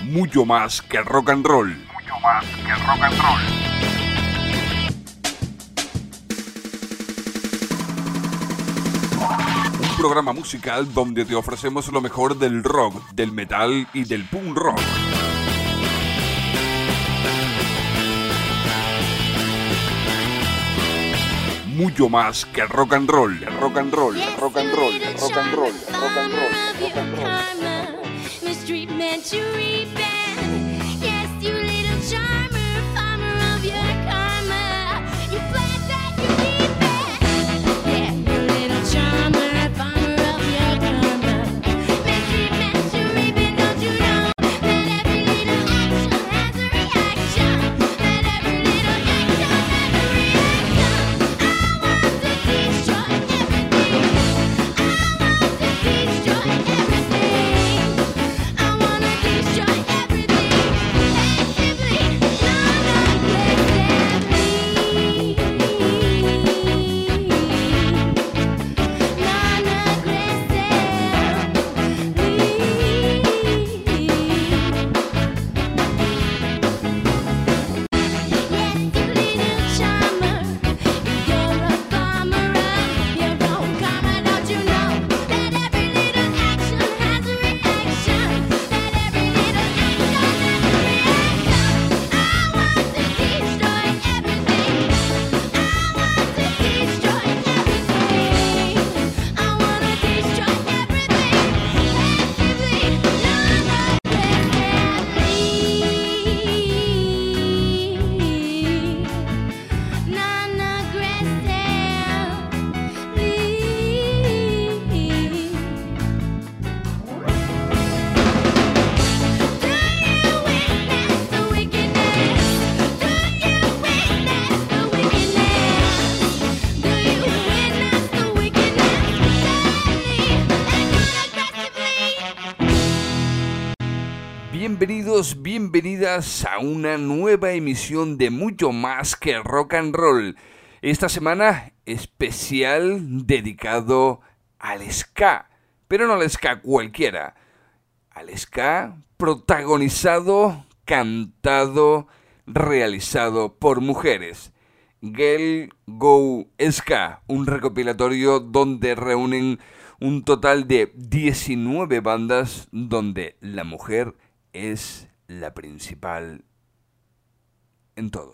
mucho más que rock and roll. Mucho más que rock and roll. Un programa musical donde te ofrecemos lo mejor del rock, del metal y del punk rock. Mucho más que rock and roll, rock and roll, rock and roll, rock and roll, rock and roll, rock and roll. Bienvenidos, bienvenidas a una nueva emisión de Mucho Más que Rock and Roll. Esta semana especial dedicado al ska, pero no al ska cualquiera. Al ska protagonizado, cantado, realizado por mujeres. Girl Go Ska, un recopilatorio donde reúnen un total de 19 bandas donde la mujer es la principal en todo.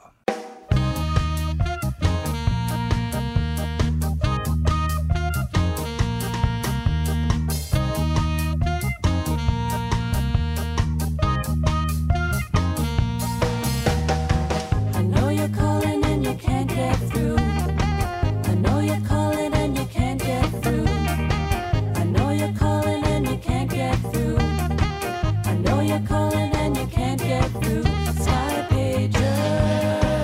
Calling and you can't get through. Sky pager.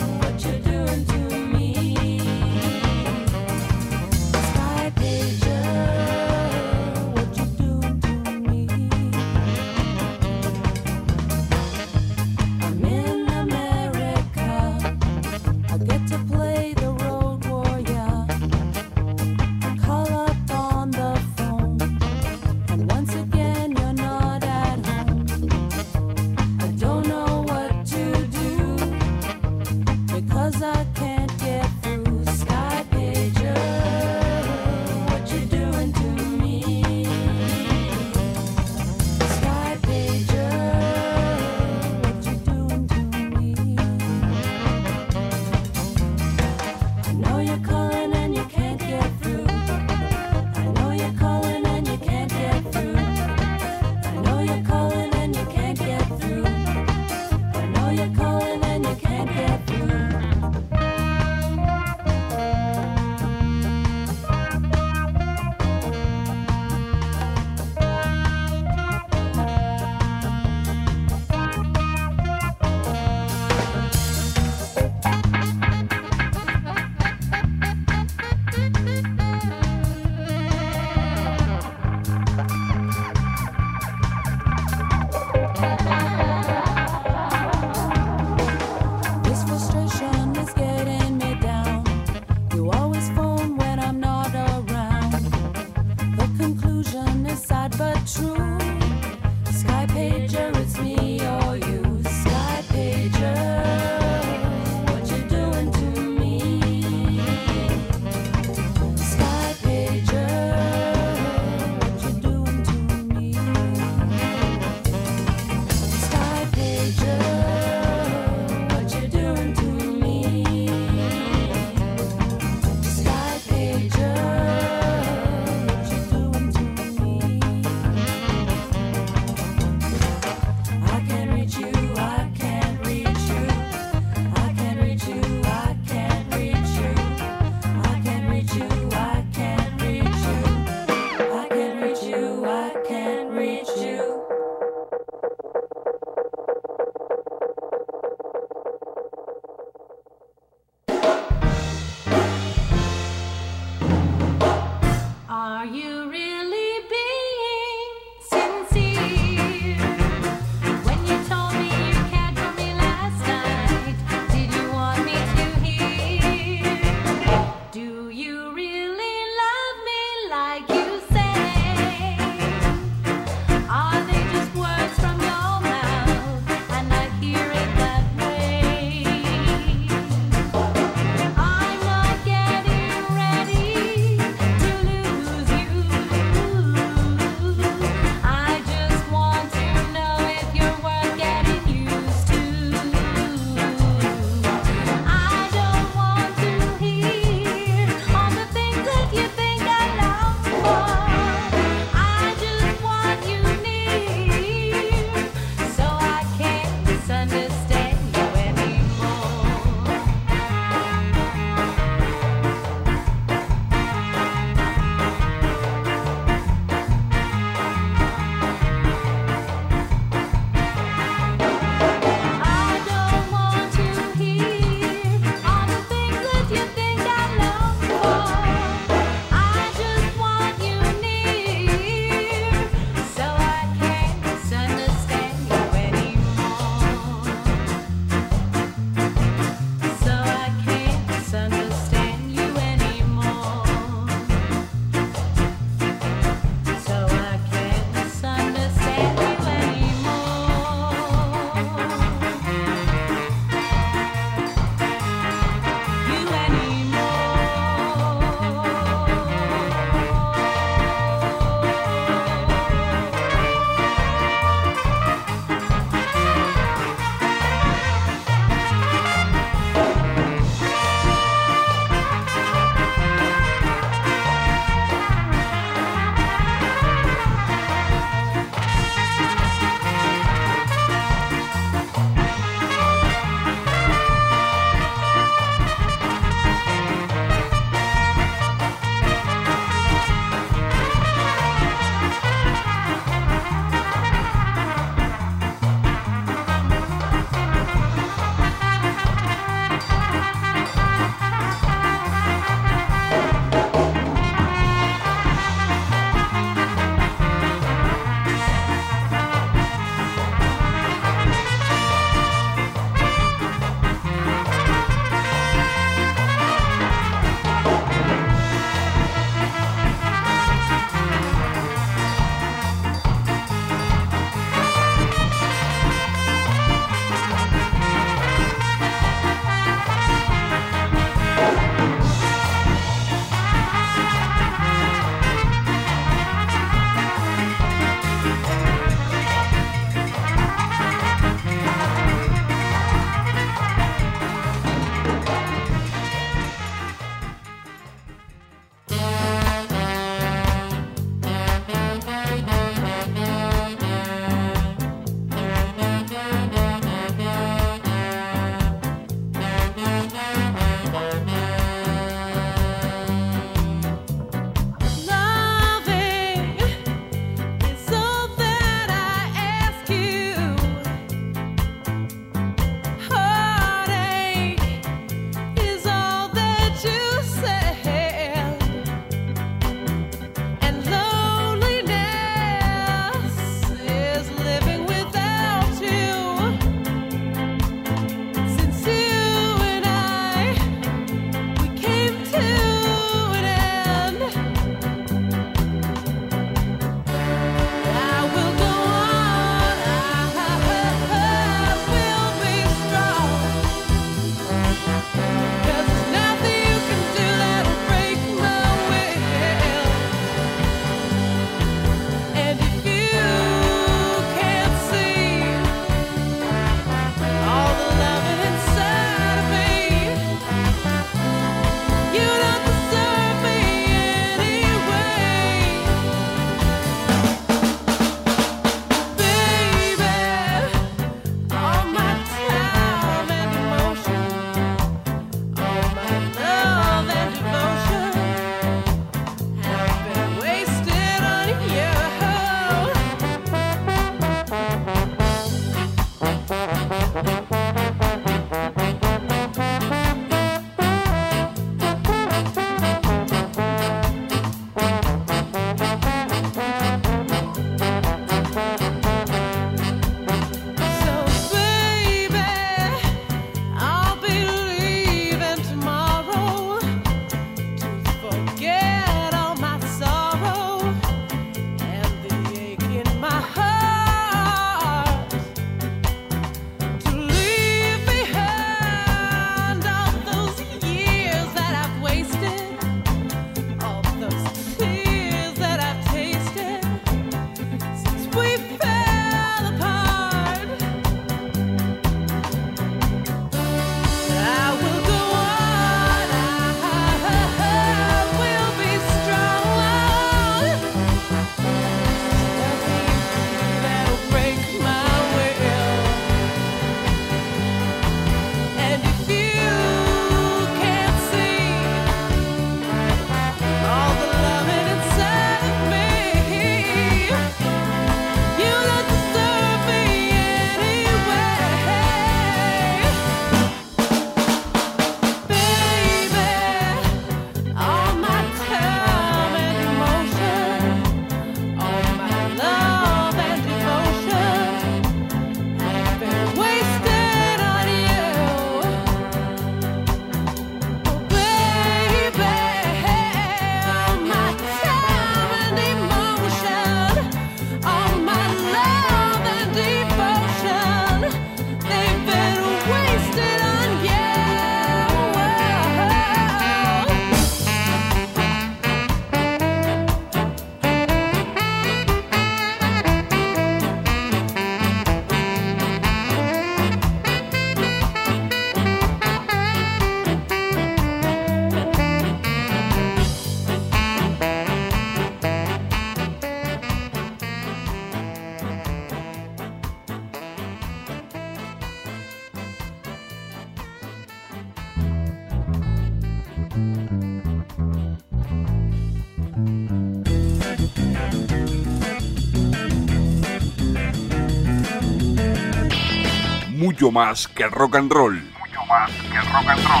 mucho más que rock and roll. Mucho más que rock and roll.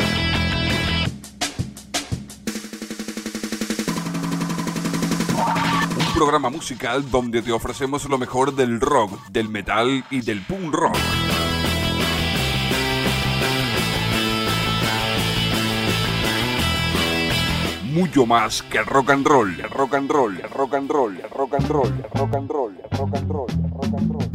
Un programa musical donde te ofrecemos lo mejor del rock, del metal y del punk rock. Mucho más que rock and roll, rock and roll, rock and roll, rock and roll, rock and roll, rock and roll, rock and roll.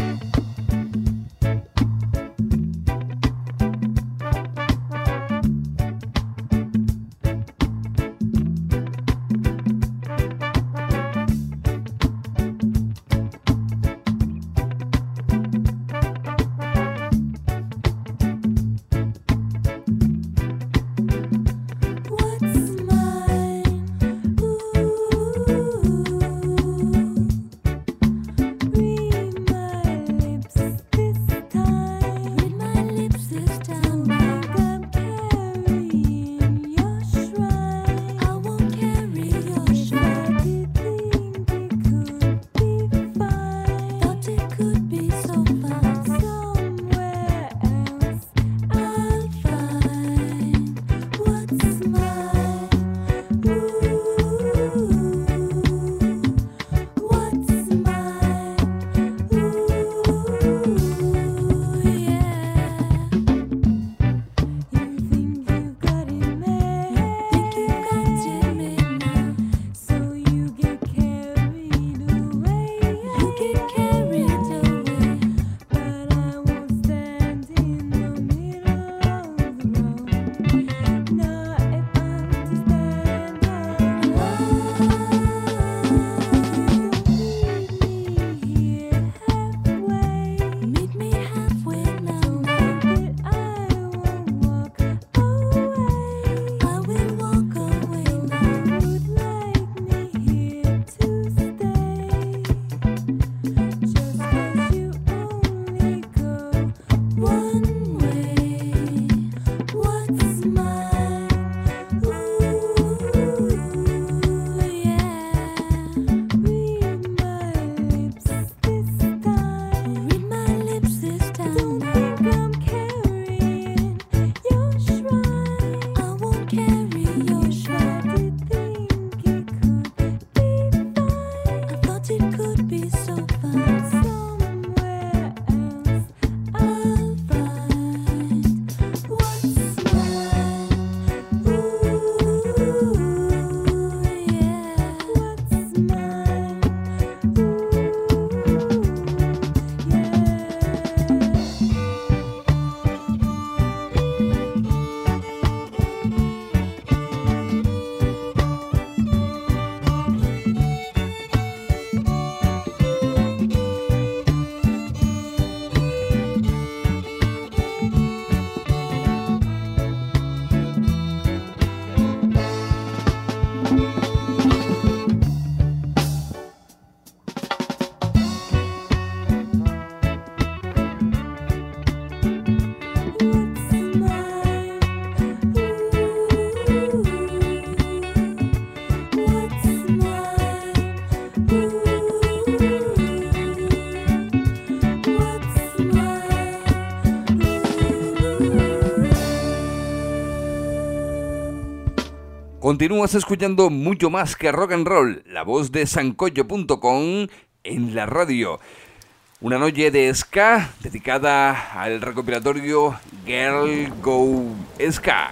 Continúas escuchando mucho más que rock and roll, la voz de sancocho.com en la radio. Una noche de ska dedicada al recopilatorio Girl Go Ska.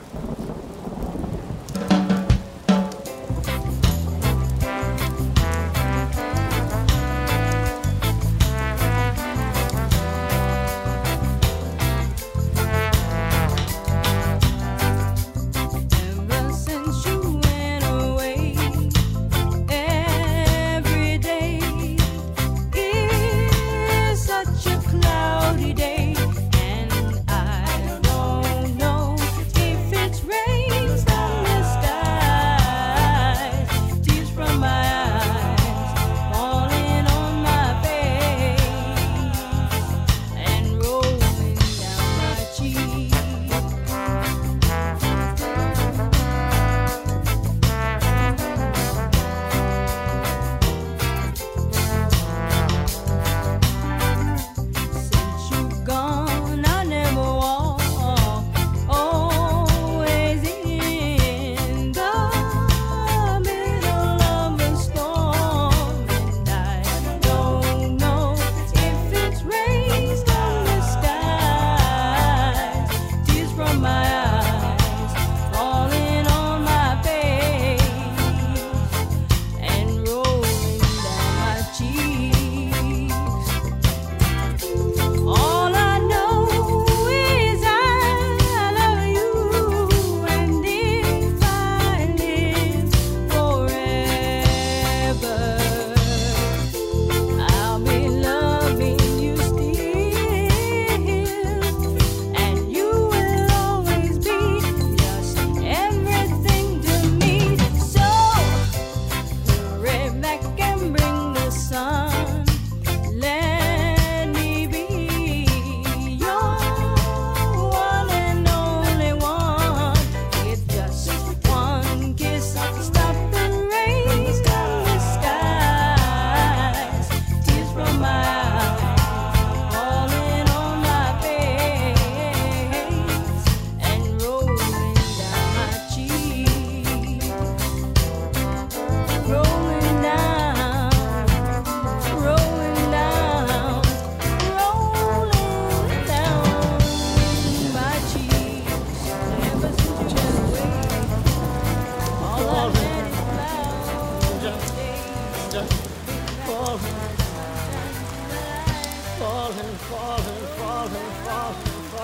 Day, and I don't know if it's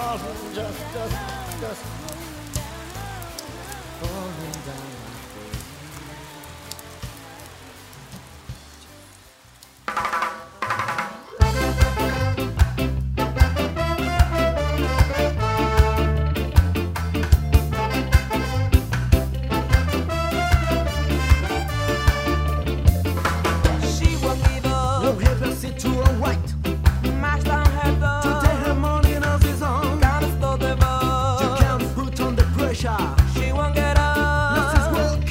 just falling down. She won't get up.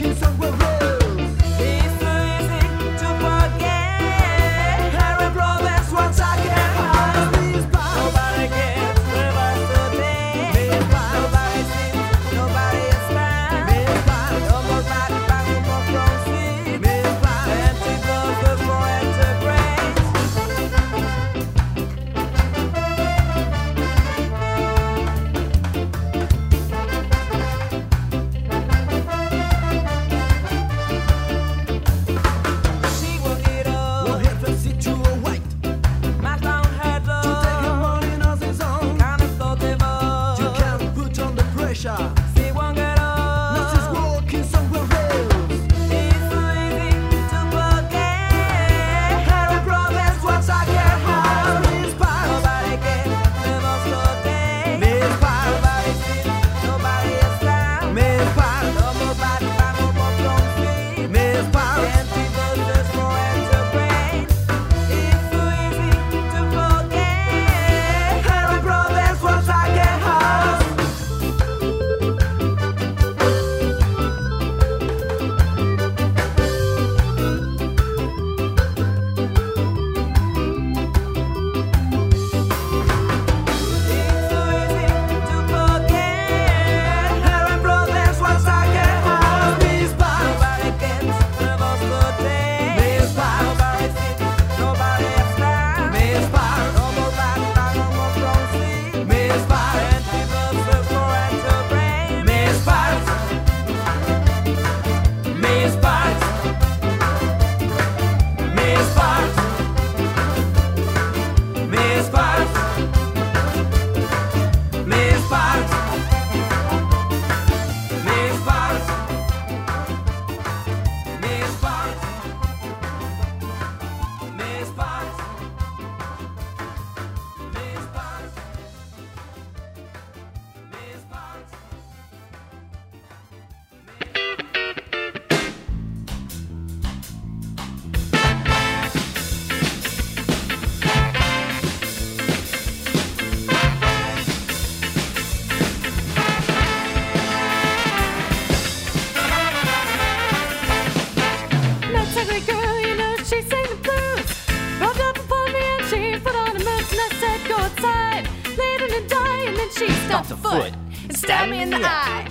stomped a foot and stabbed me in the eye.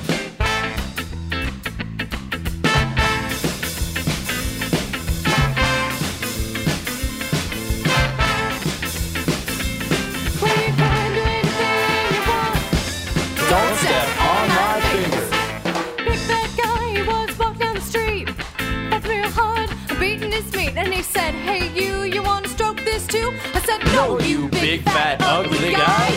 Well, you can do anything you want. Don't step on my fingers. Big fat guy, he was walking down the street. That's real hard, beating his meat. And he said, hey you want to stroke this too? I said, no, you big fat ugly guy.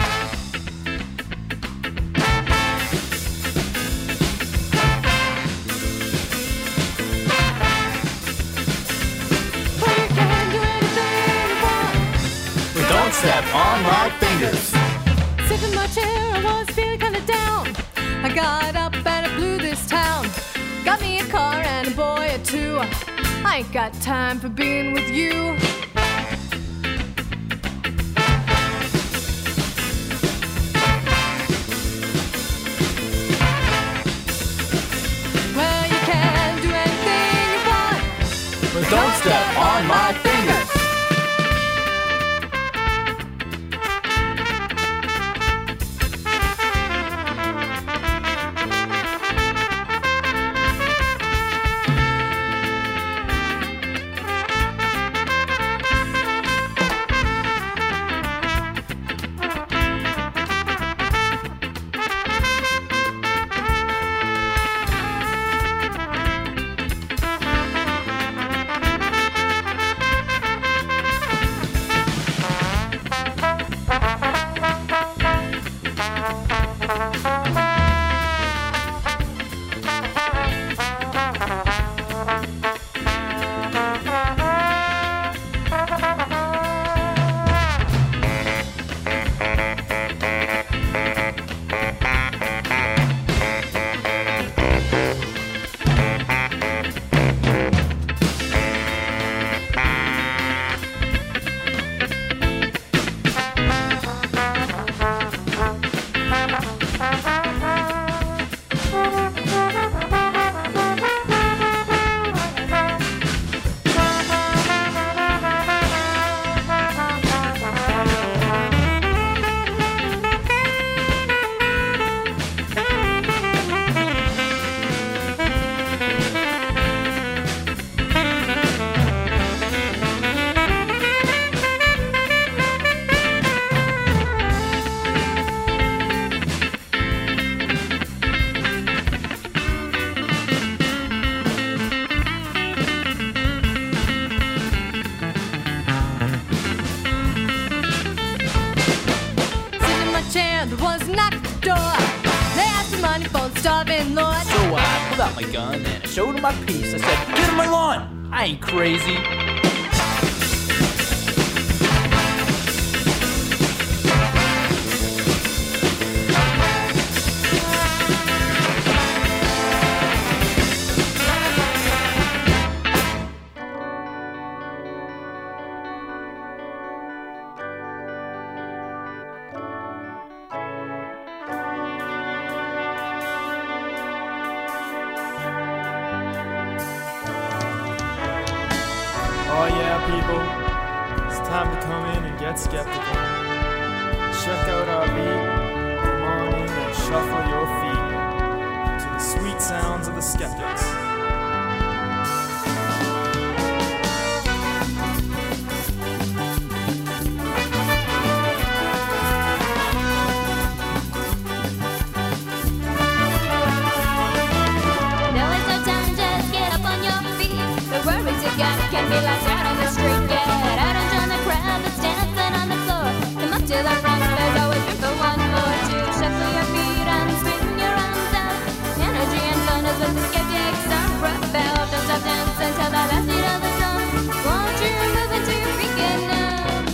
Well, you can do anything you want. Don't step on my fingers. Sitting in my chair, I was feeling kinda down. I got up and I blew this town. Got me a car and a boy or two. I ain't got time for being with you. Well, you can do anything you want. But don't step on my fingers. and was knocked at the door. They asked for money for the starving Lord. So I pulled out my gun and I showed him my piece. I said, get on my lawn. I ain't crazy. Oh yeah, people, it's time to come in and get skeptical. Check out our beat, come on in and shuffle your feet to the sweet sounds of the skeptics. Now it's no time, just get up on your feet. The worries you got can be lost out on the street. Get out and join the crowd that's dancing on the floor. Come up to the front, there's always room for one more. To shuffle your feet and spin your arms out. Energy and fun is what the skeptics are about. Don't stop dancing till the last beat of the song. Won't you move into your freaking now?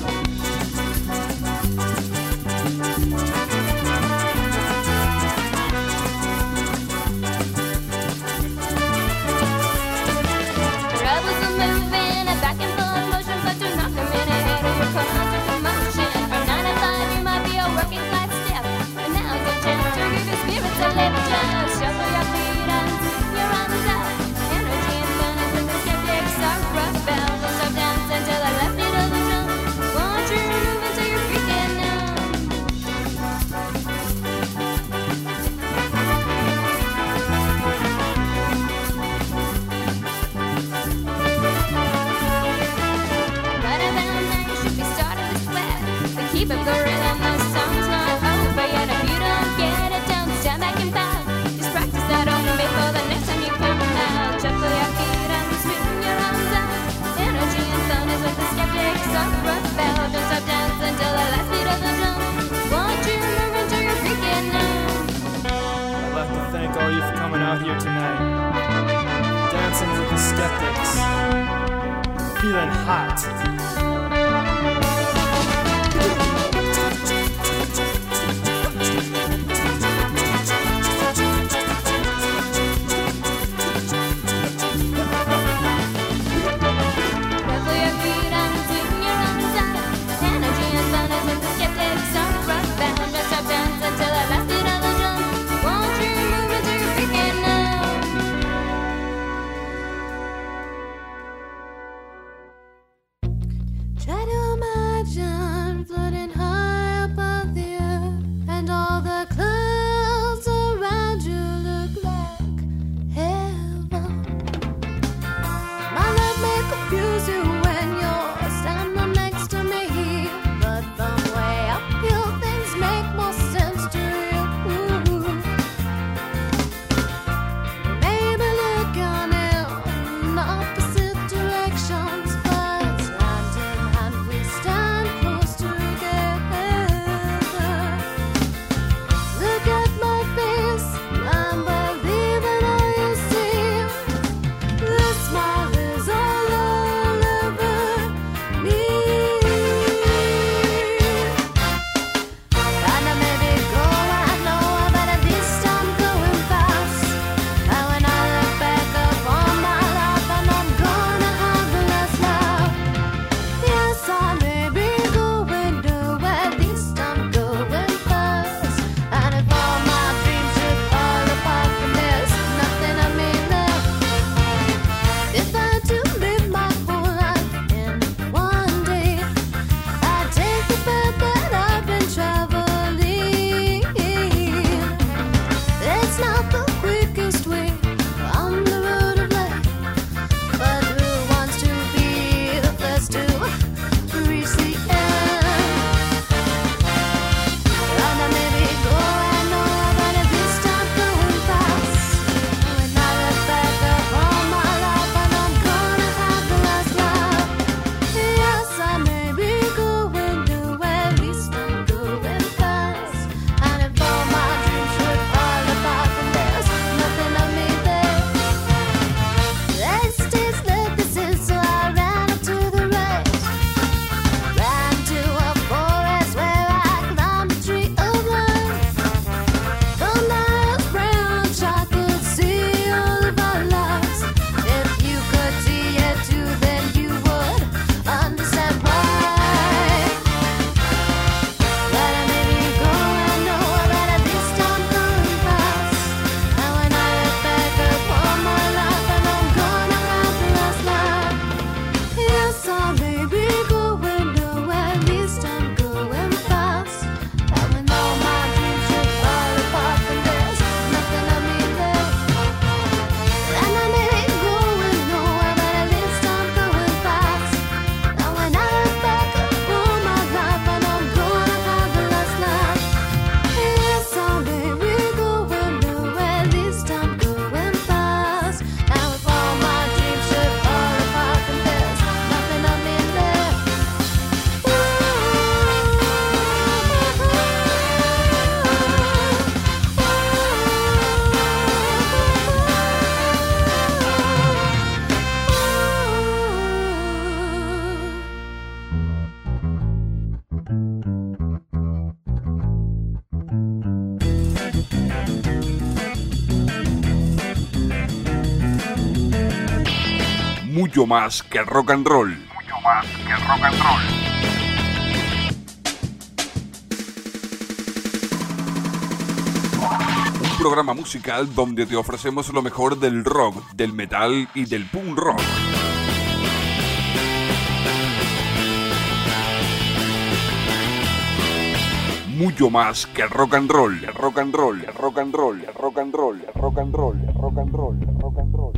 Rebels are moving and back and forth motion, but do not come in ahead of your constant commotion. From 9 to 5, you might be a working class step, but now's your chance to give your spirits a lift. Just shuffle your feet and swing your arms out. Energy and fun is what the skeptics are about. Don't stop dancing till the last beat of the drum. Won't you move until you're freaking out? Right around now, you should be starting to sweat. But keep up the rhythm, the song's not over yet. If you don't get it down, stand back and bow. Just practice that on before the next time you come out. Shuffle your feet and swing your arms out. Energy and fun is what the skeptics are about. Don't stop dancing till the last beat of the drum. Won't you move until you're freaking out? I'd like to thank all you for coming out here tonight. Dancing with the skeptics. Feeling hot. Shuffle your feet and swing your arms out. Energy and fun is what the skeptics are about. Don't stop dancing till the last beat of the drum. Won't you move until you're freaking out? mucho más que rock and roll. Mucho más que rock and roll. Un programa musical donde te ofrecemos lo mejor del rock, del metal y del punk rock. Mucho más que rock and roll, rock and roll, rock and roll, rock and roll, rock and roll, rock and roll, rock and roll.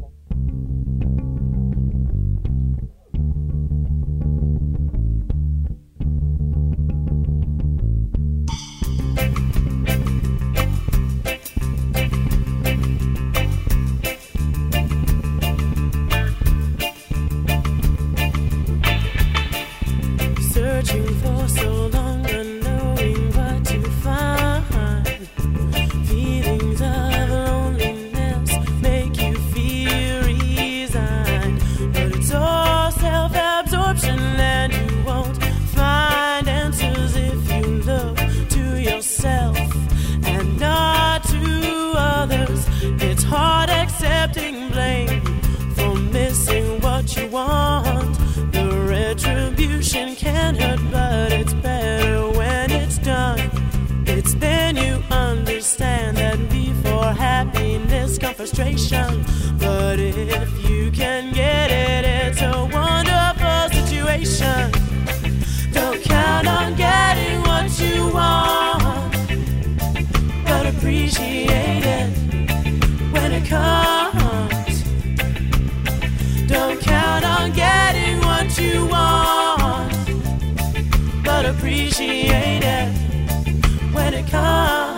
Searching for so long, unknowing what to find. Feelings of loneliness make you feel resigned, but it's all self-absorption and you won't find answers if you look to yourself and not to others. It's hard accepting blame for missing what you want. The retribution can hurt, but it's better when it's done. It's then you understand that before happiness comes frustration. But if you can get it, it's a wonderful situation. Don't count on getting what you want, but appreciate it when it comes. Don't count on getting what you want, but appreciate it when it comes.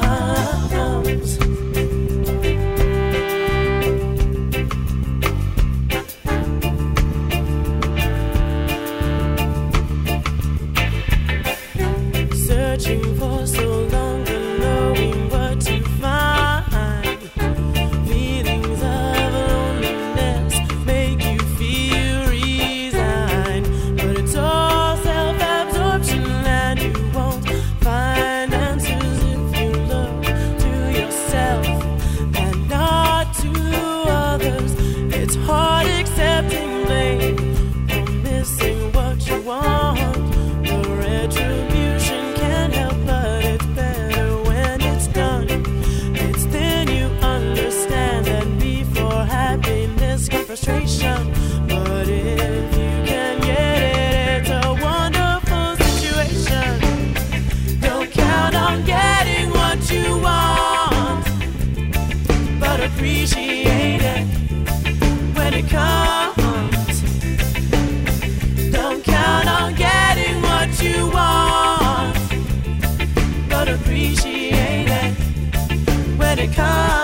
Searching for so long, unknowing what to find. Feelings of loneliness make you feel resigned, but it's all self-absorption and you won't find answers if you look to yourself and not to others. It's hard accepting blame for missing what you want. The retribution can help, but it's better when it's done. It's then you understand that before happiness comes frustration. But if you can get it, it's a wonderful situation. Don't count on getting what you want, but appreciate it when it comes. Don't count on getting what you want, but appreciate it when it comes.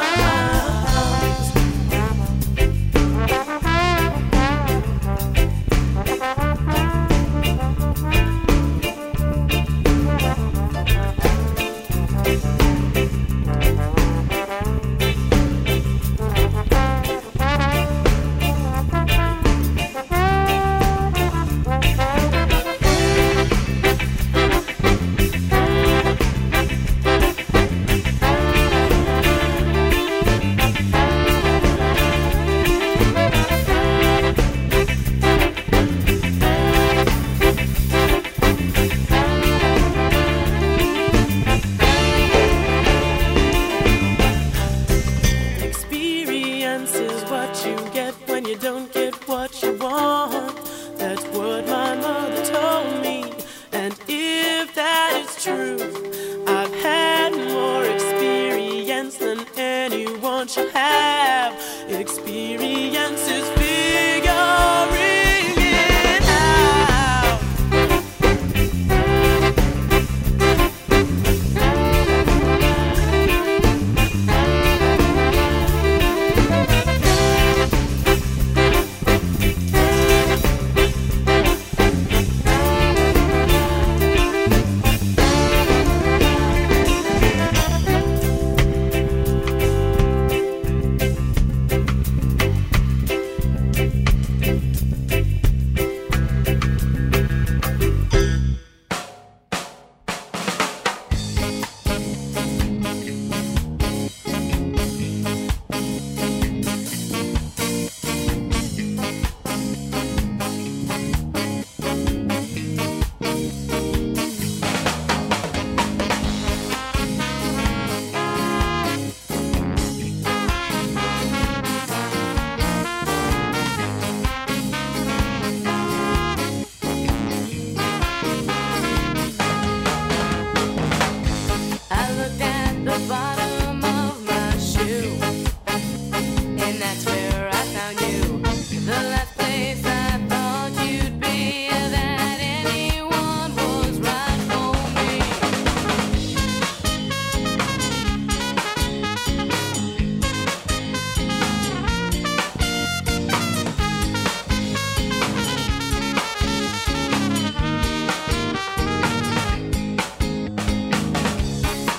Experience is what you get when you don't get what you want. That's what my mother told me, and if that is true, I've had more experience than anyone should have. Experience is figuring it out.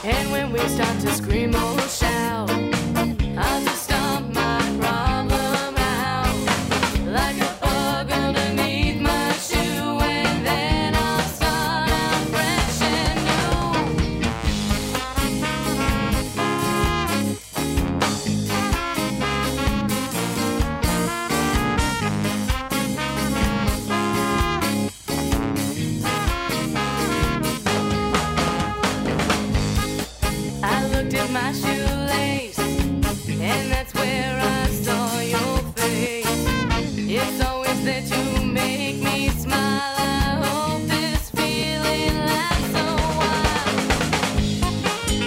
And when we start to scream or shout, I'll just stomp my problem out like a bug underneath my shoe, and then I'll start out fresh and new. I looked at my shoelace, and that's where I saw your face. It's always that you make me smile. I hope this feeling lasts a while.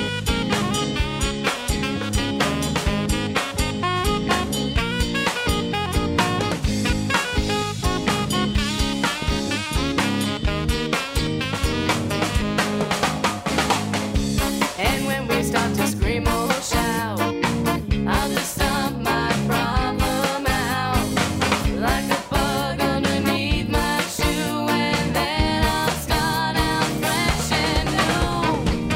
And when we start to scream or shout, I'll just stomp my problem out like a bug underneath my shoe, and then I'll start out fresh and new.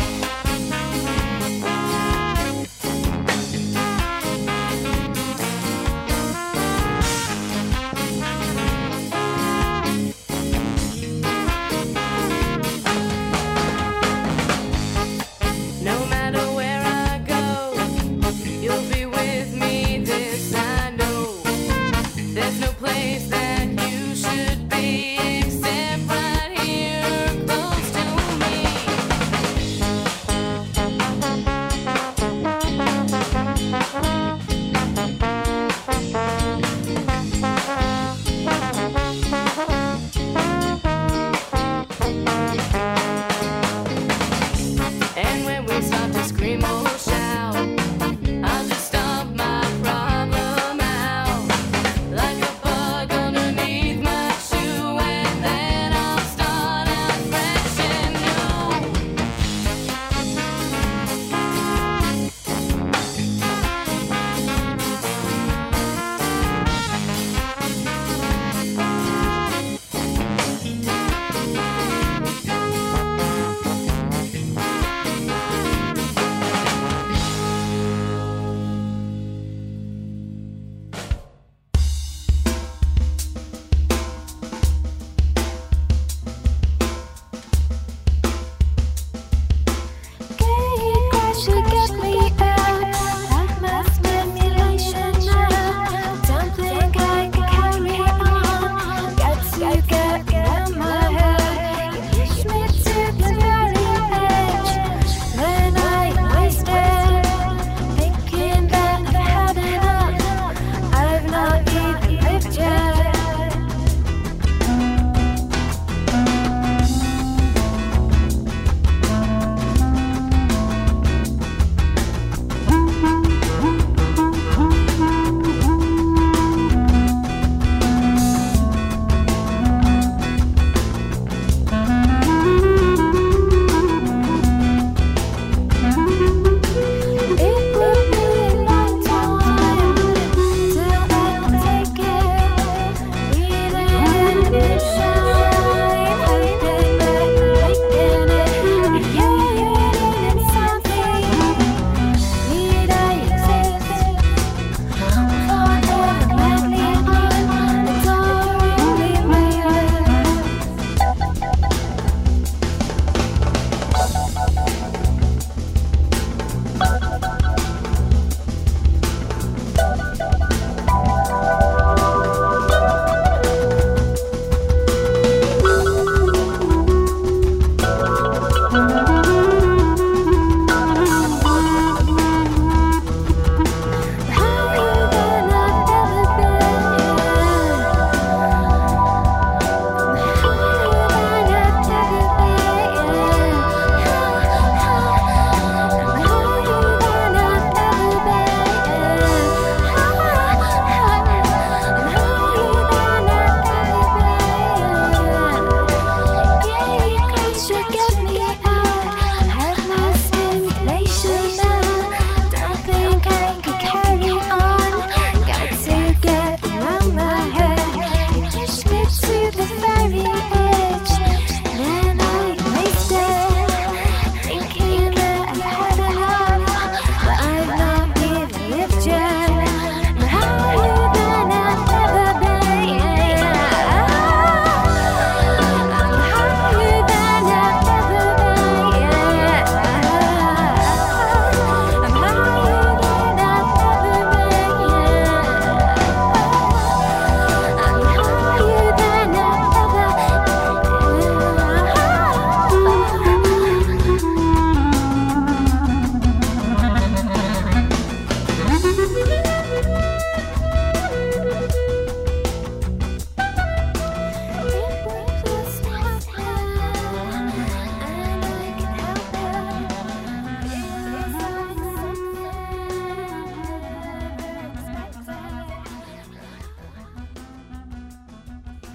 No matter where I go, you'll be with me, this I know. There's no place that you should be except right here close to me. And when we start to scream or shout, I'll just stomp my problem out like a bug underneath my shoe, and then I'll start out fresh and new.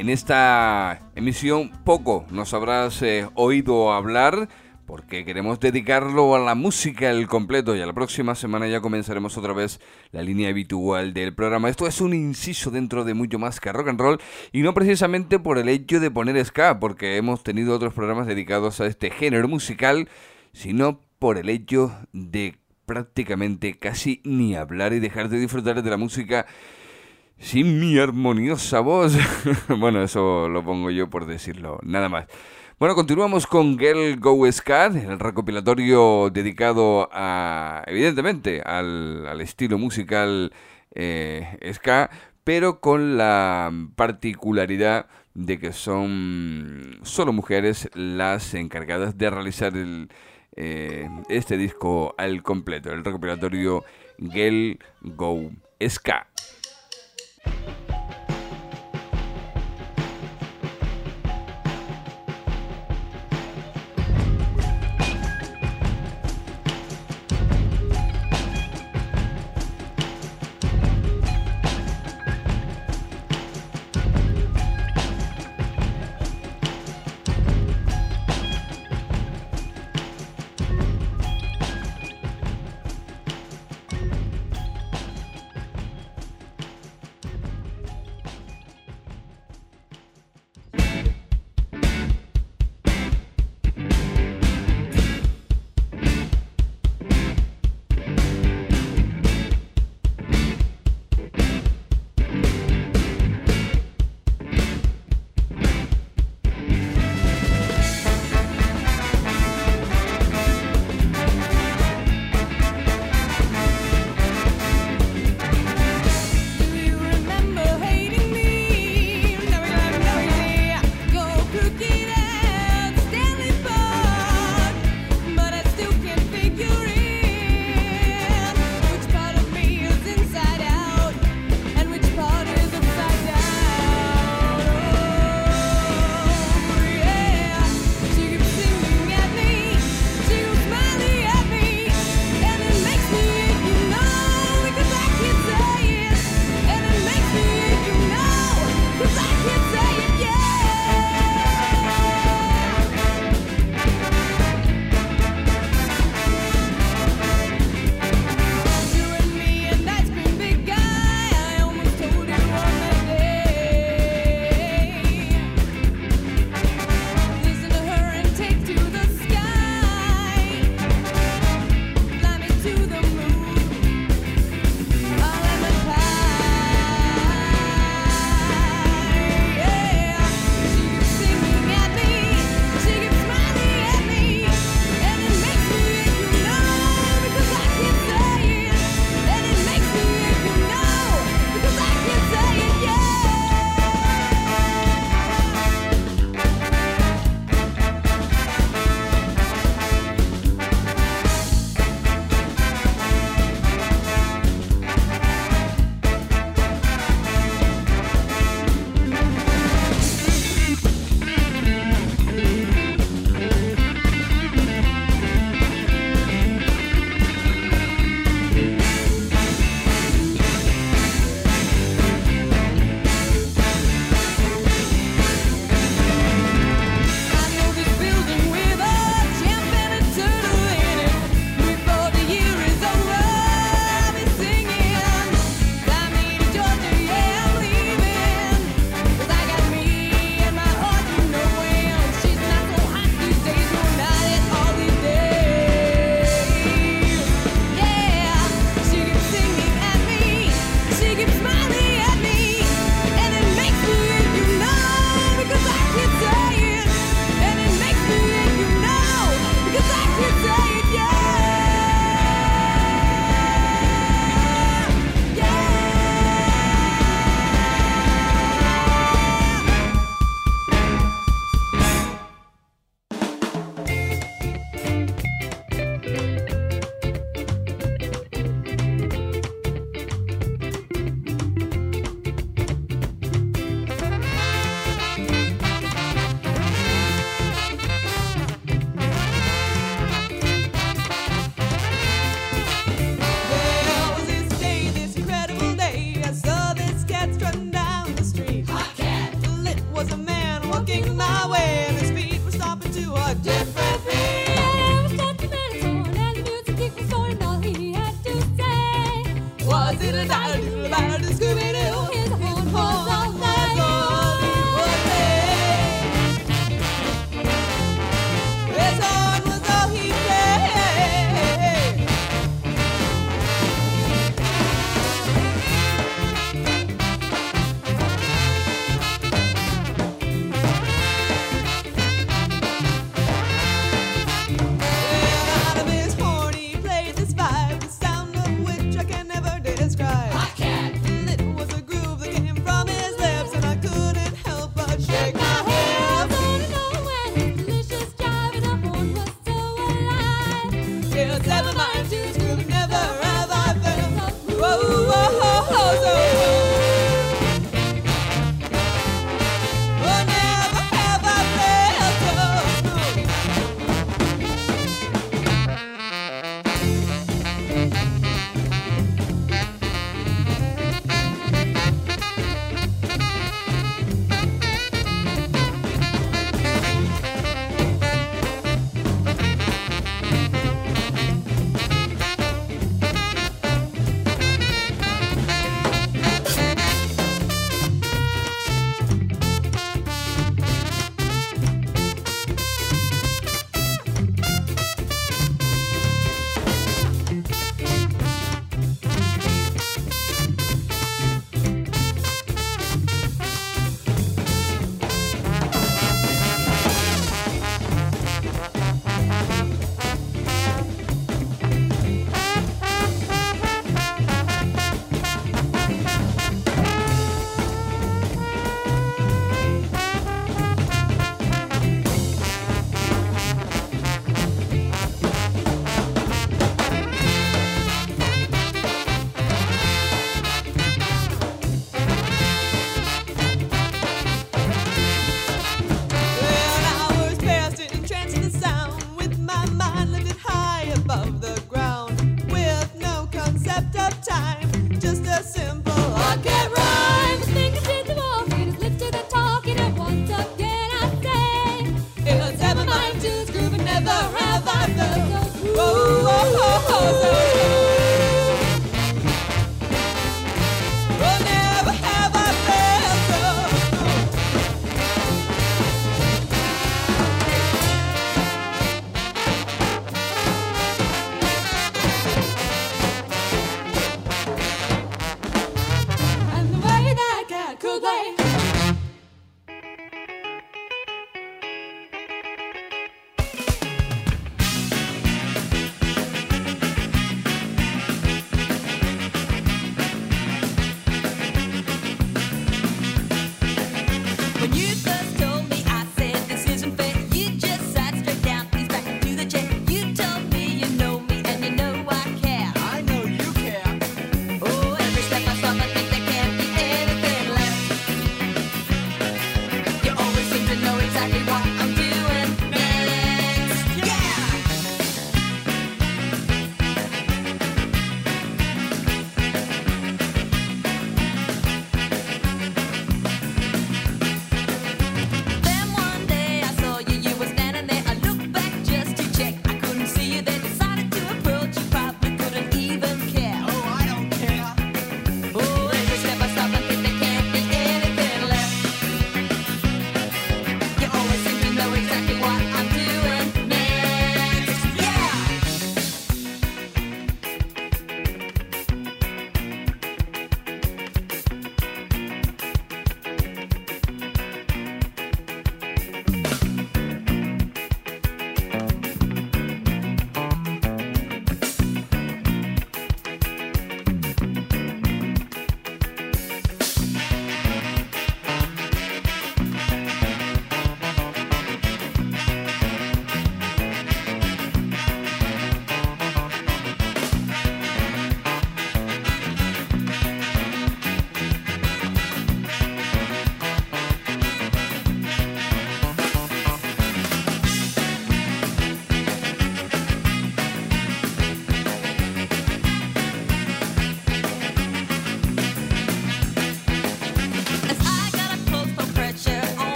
En esta emisión poco nos habrás oído hablar, porque queremos dedicarlo a la música al completo, y a la próxima semana ya comenzaremos otra vez la línea habitual del programa. Esto es un inciso dentro de mucho más que rock and roll, y no precisamente por el hecho de poner ska, porque hemos tenido otros programas dedicados a este género musical, sino por el hecho de prácticamente casi ni hablar y dejar de disfrutar de la música sin mi armoniosa voz. Bueno, eso lo pongo yo por decirlo, nada más. Bueno, continuamos con Girl Go Ska, el recopilatorio dedicado a, evidentemente, al estilo musical ska, pero con la particularidad de que son solo mujeres las encargadas de realizar este disco al completo, el recopilatorio Girl Go Ska. Yeah, 7 miles to school, never have I felt. Whoa, whoa, whoa, so. Oh, never have I felt so smooth.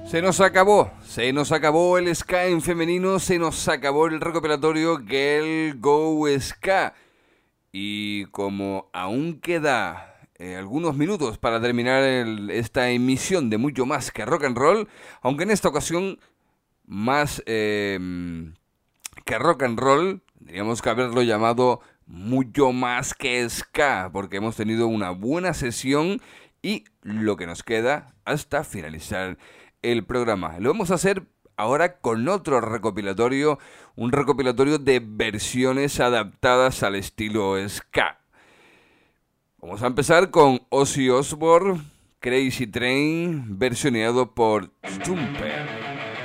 Se nos acabó el ska en femenino, se nos acabó el recopilatorio Girl Go Ska. Y como aún queda algunos minutos para terminar esta emisión de Mucho Más que Rock and Roll, aunque en esta ocasión más que rock and roll, tendríamos que haberlo llamado Mucho Más que Ska, porque hemos tenido una buena sesión y lo que nos queda hasta finalizar el programa. Lo vamos a hacer ahora con otro recopilatorio, un recopilatorio de versiones adaptadas al estilo ska. Vamos a empezar con Ozzy Osbourne, Crazy Train, versioneado por Stumper.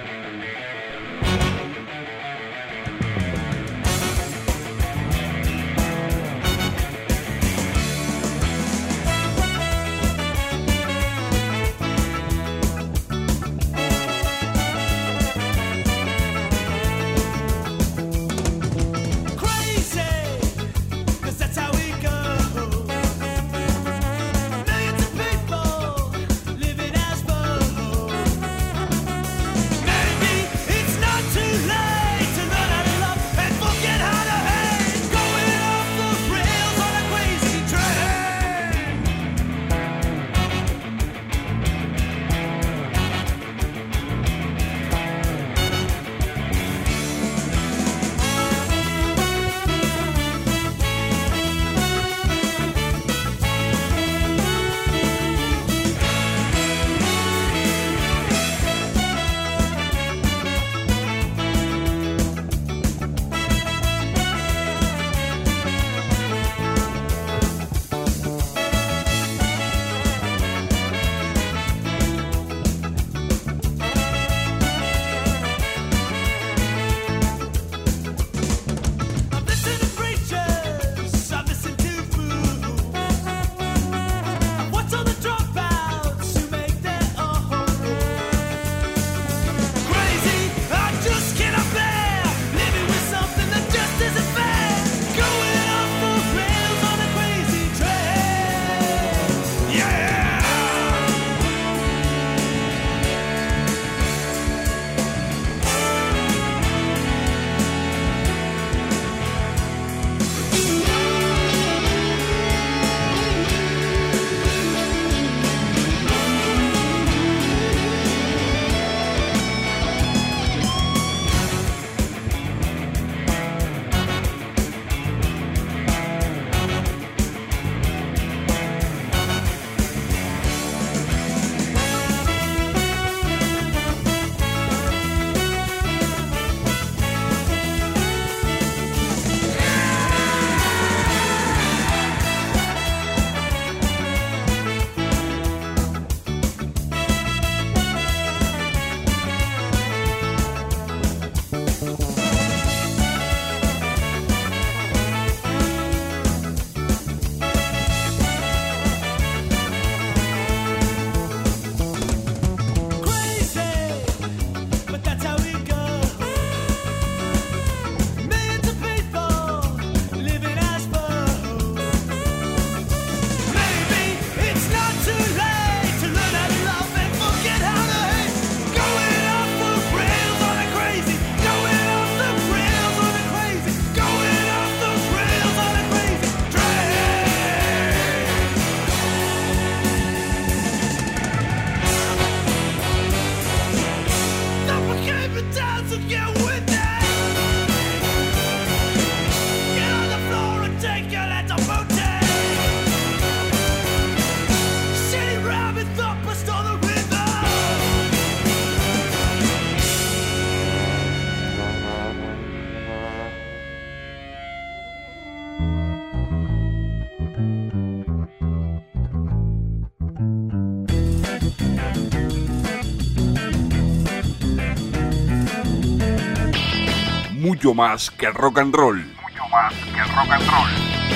Mucho más que rock and roll. Mucho más que rock and roll.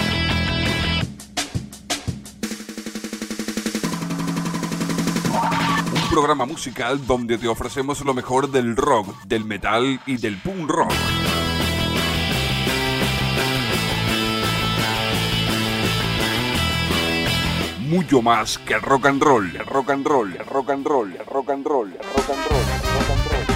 Un programa musical donde te ofrecemos lo mejor del rock, del metal y del punk rock. mucho más que rock and roll, rock and roll, rock and roll, rock and roll, rock and roll, rock and roll.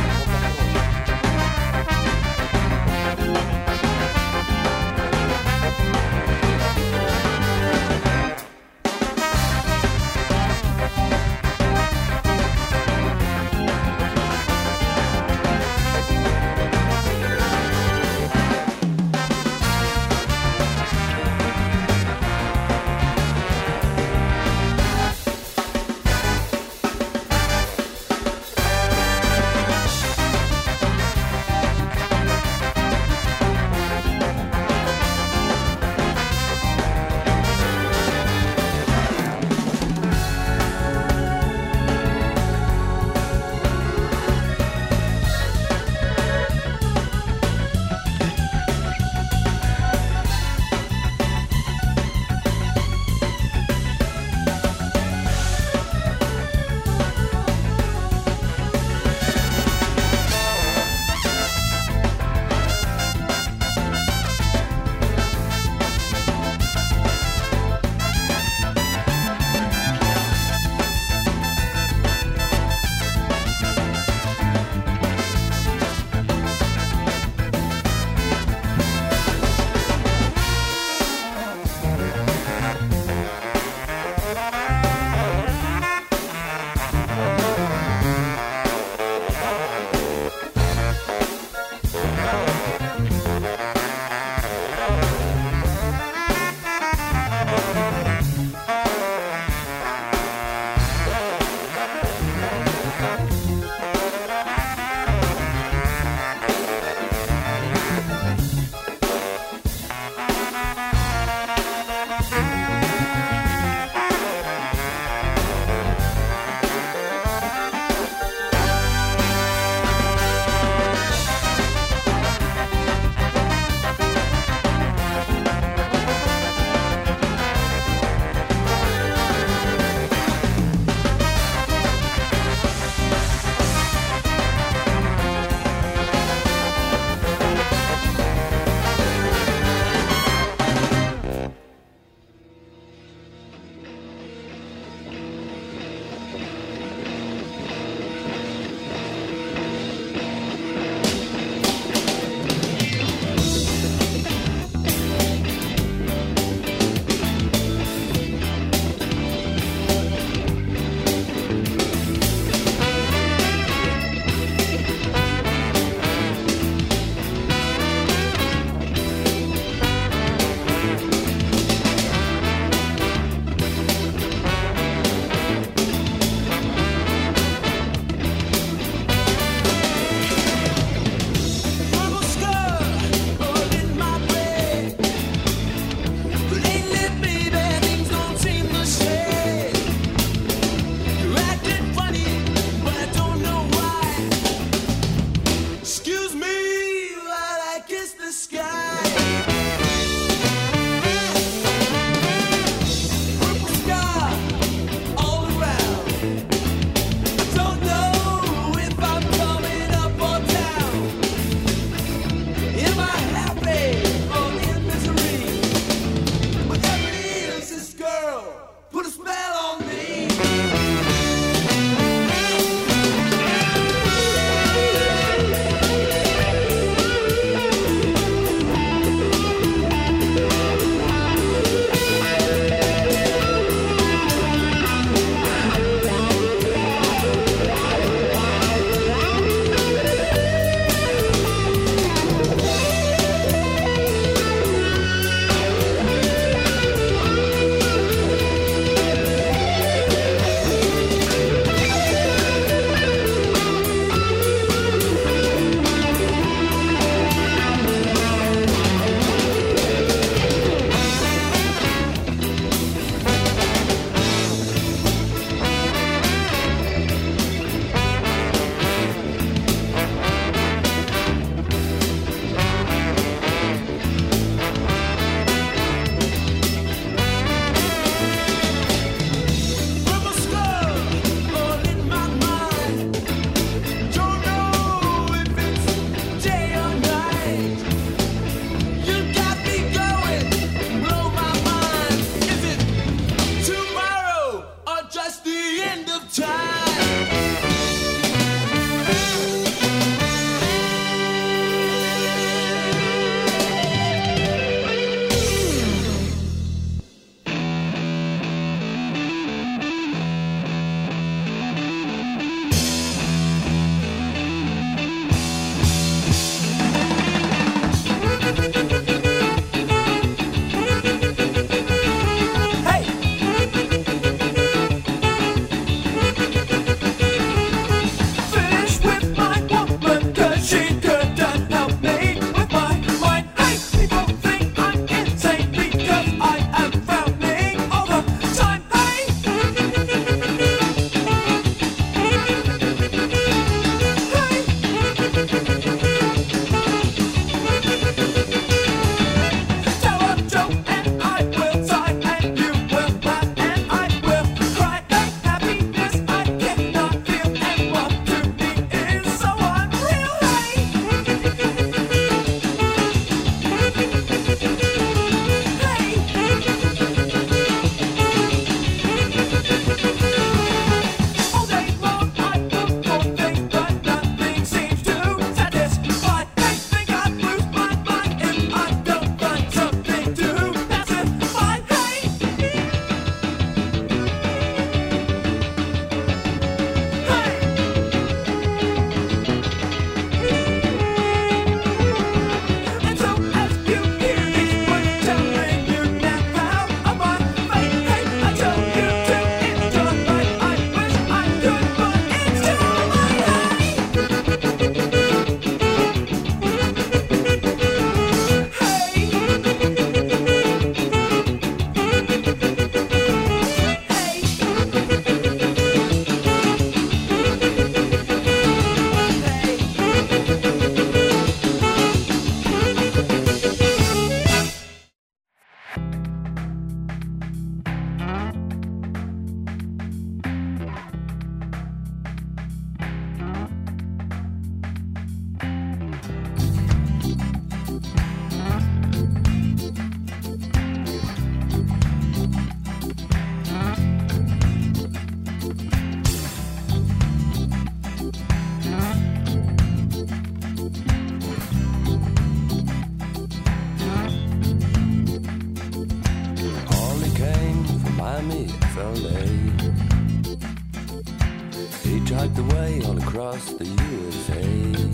biked away all across the USA.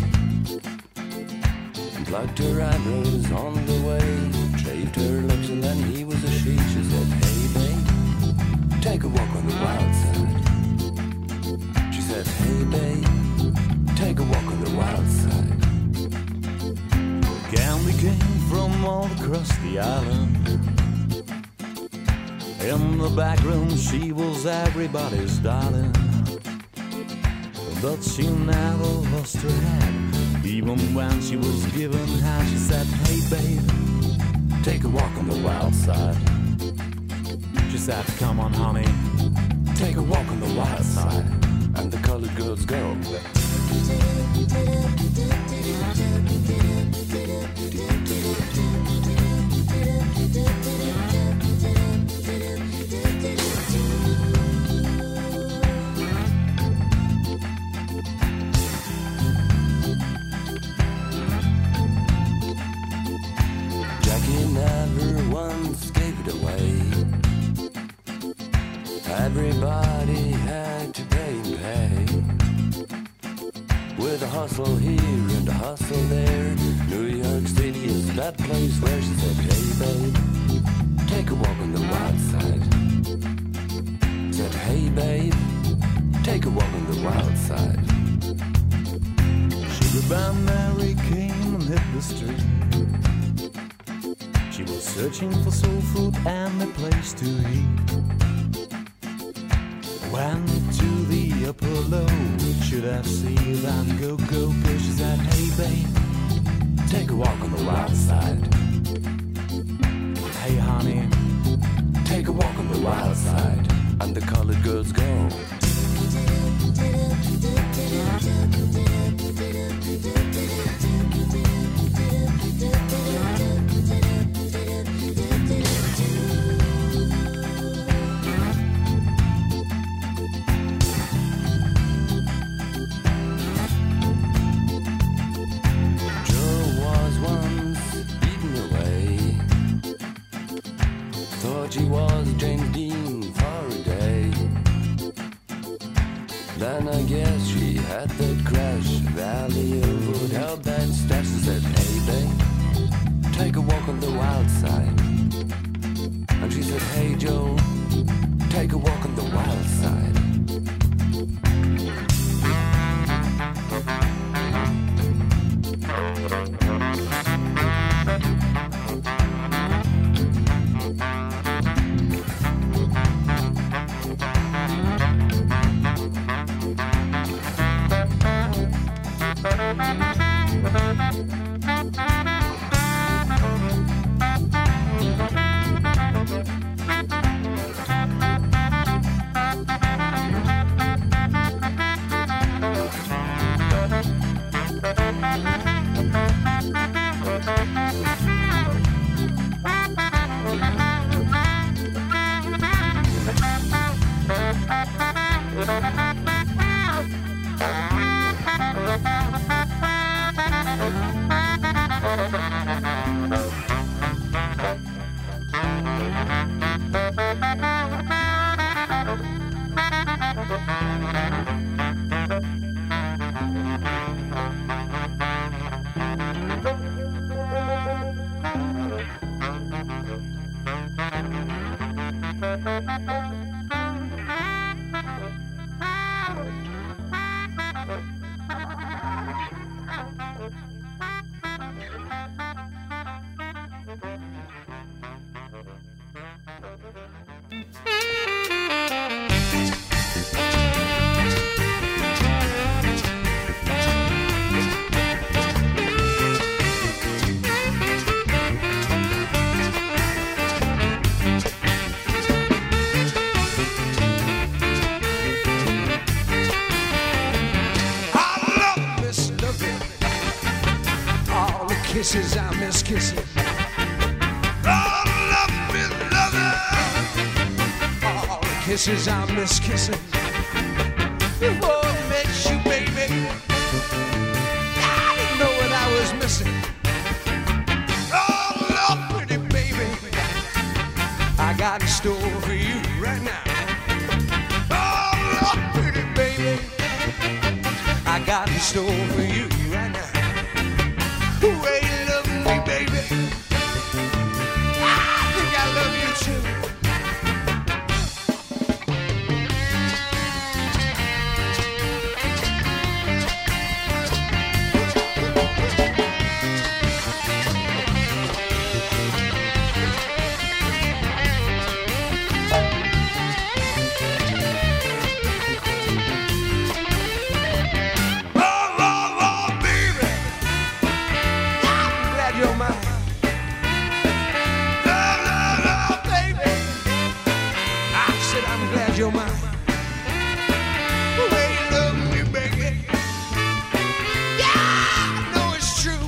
Plucked her eyebrows on the way, shaved her lips and then he was a she. She said, hey babe, take a walk on the wild side. She said, hey babe, take a walk on the wild side. Candy came from all across the island. In the back room she was everybody's darling, but she never lost her head. Even when she was given hand, she said, hey babe, take a walk on the wild side. She said, come on honey, take a walk on the wild side. And the colored girls go. Never once gave it away. Everybody had to pay and pay. With a hustle here and a hustle there, New York City is that place where she said, hey babe, take a walk on the wild side. Said, hey babe, take a walk on the wild side. Sugar Band Mary came and hit the street. She was searching for soul food and a place to eat. Went to the upper low, should have seen them go. She said, hey babe, take a walk on the wild side. Hey honey, take a walk on the wild side. And the colored girls go. She was James Dean for a day. Then I guess she had that crash. Valley of would help that stash. She said, hey babe, take a walk on the wild side. And she said, hey Joe, take a walk on the wild side. Kisses, I miss kissing. All love is loving. All the kisses, I miss kissing. Before I met you, baby, I didn't know what I was missing. Oh, Lord, pretty baby, I got in store for you right now. Oh, Lord, pretty baby, got in store for you right now. The way you love me, baby, I think I love you too. You're mine. The way you love me, baby. Yeah, I know it's true.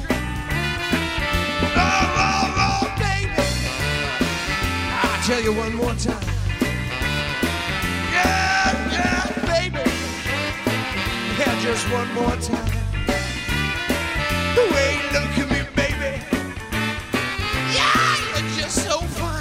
Oh, baby. I'll tell you one more time. Yeah, baby. Yeah, just one more time. The way you look at me, baby. Yeah, you're just so fine.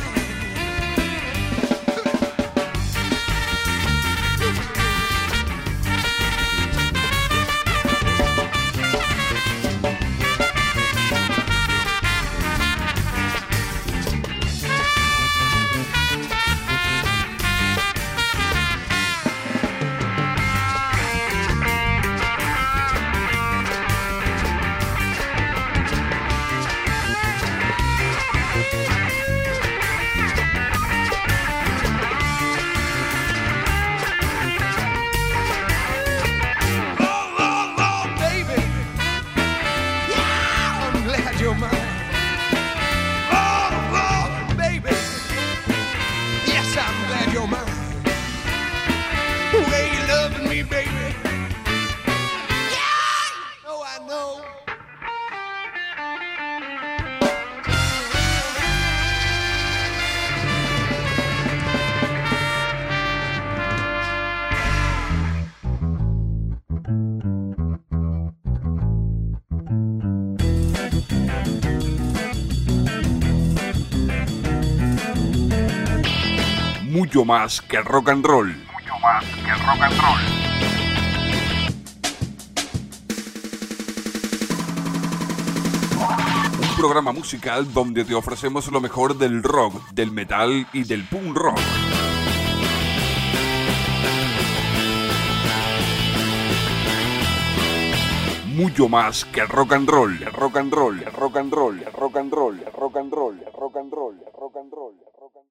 You're mine. Oh, baby. Yes, I'm glad you're mine. The way you loving me, baby. Yeah, I know. Mucho más que rock and roll. Mucho más que rock and roll. Un programa musical donde te ofrecemos lo mejor del rock, del metal y del punk rock. Mucho más que rock and roll. Rock and roll, rock and roll, rock and roll, rock and roll, rock and roll, rock and roll, rock and roll.